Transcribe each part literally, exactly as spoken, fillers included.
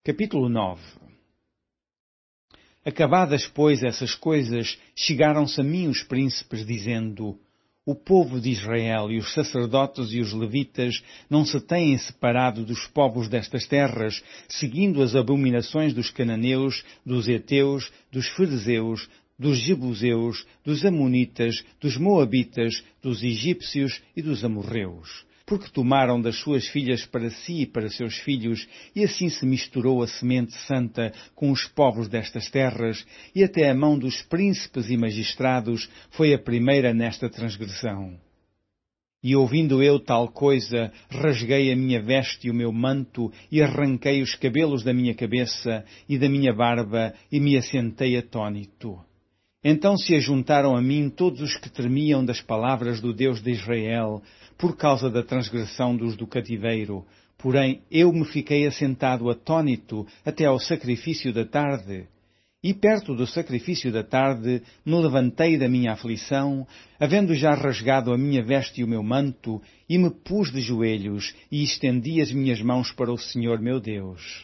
Capítulo nove. Acabadas, pois, essas coisas, chegaram-se a mim os príncipes, dizendo: O povo de Israel e os sacerdotes e os levitas não se têm separado dos povos destas terras, seguindo as abominações dos cananeus, dos heteus, dos ferezeus, dos jebuseus, dos amonitas, dos moabitas, dos egípcios e dos amorreus. Porque tomaram das suas filhas para si e para seus filhos, e assim se misturou a semente santa com os povos destas terras, e até a mão dos príncipes e magistrados foi a primeira nesta transgressão. E ouvindo eu tal coisa, rasguei a minha veste e o meu manto, e arranquei os cabelos da minha cabeça e da minha barba, e me assentei atônito. Então se ajuntaram a mim todos os que tremiam das palavras do Deus de Israel, por causa da transgressão dos do cativeiro. Porém, eu me fiquei assentado atônito até ao sacrifício da tarde. E perto do sacrifício da tarde me levantei da minha aflição, havendo já rasgado a minha veste e o meu manto, e me pus de joelhos, e estendi as minhas mãos para o Senhor meu Deus.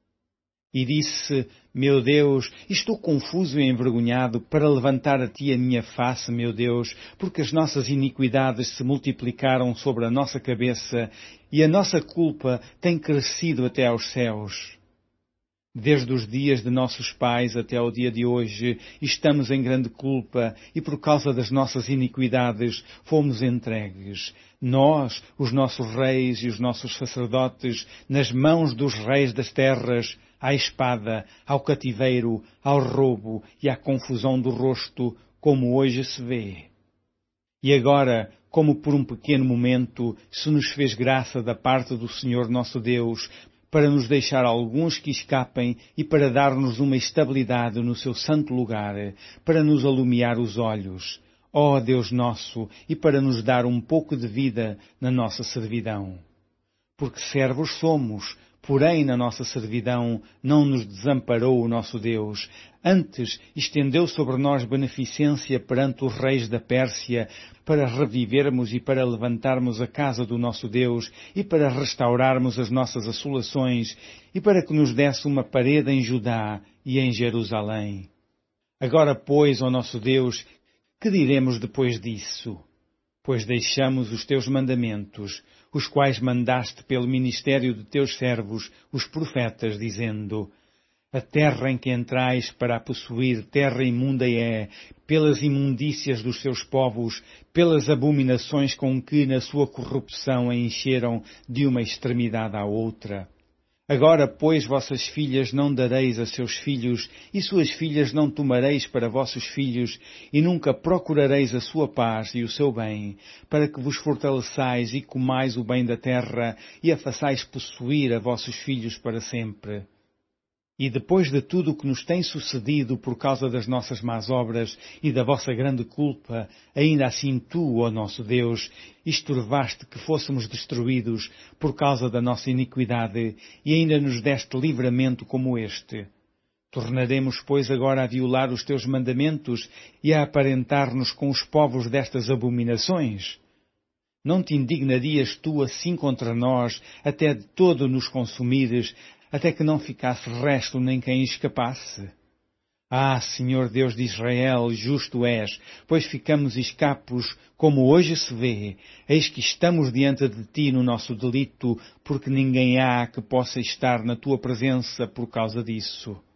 E disse: Meu Deus, estou confuso e envergonhado para levantar a Ti a minha face, meu Deus, porque as nossas iniquidades se multiplicaram sobre a nossa cabeça e a nossa culpa tem crescido até aos céus. Desde os dias de nossos pais até ao dia de hoje, estamos em grande culpa e por causa das nossas iniquidades fomos entregues. Nós, os nossos reis e os nossos sacerdotes, nas mãos dos reis das terras, à espada, ao cativeiro, ao roubo e à confusão do rosto, como hoje se vê. E agora, como por um pequeno momento, se nos fez graça da parte do Senhor nosso Deus, para nos deixar alguns que escapem e para dar-nos uma estabilidade no seu santo lugar, para nos alumiar os olhos, ó Deus nosso, e para nos dar um pouco de vida na nossa servidão. Porque servos somos, porém na nossa servidão não nos desamparou o nosso Deus. Antes estendeu sobre nós beneficência perante os reis da Pérsia, para revivermos e para levantarmos a casa do nosso Deus, e para restaurarmos as nossas assolações, e para que nos desse uma parede em Judá e em Jerusalém. Agora, pois, ó nosso Deus, que diremos depois disso? Pois deixamos os teus mandamentos, os quais mandaste pelo ministério de teus servos, os profetas, dizendo: A terra em que entrais para a possuir, terra imunda é, pelas imundícias dos seus povos, pelas abominações com que na sua corrupção a encheram de uma extremidade à outra. Agora, pois, vossas filhas não dareis a seus filhos, e suas filhas não tomareis para vossos filhos, e nunca procurareis a sua paz e o seu bem, para que vos fortaleçais e comais o bem da terra, e a façais possuir a vossos filhos para sempre. E depois de tudo o que nos tem sucedido por causa das nossas más obras e da vossa grande culpa, ainda assim tu, ó nosso Deus, estorvaste que fôssemos destruídos por causa da nossa iniquidade, e ainda nos deste livramento como este. Tornaremos, pois, agora a violar os teus mandamentos e a aparentar-nos com os povos destas abominações? Não te indignarias tu assim contra nós, até de todo nos consumires, até que não ficasse resto nem quem escapasse? Ah, Senhor Deus de Israel, justo és, pois ficamos escapos, como hoje se vê. Eis que estamos diante de ti no nosso delito, porque ninguém há que possa estar na tua presença por causa disso.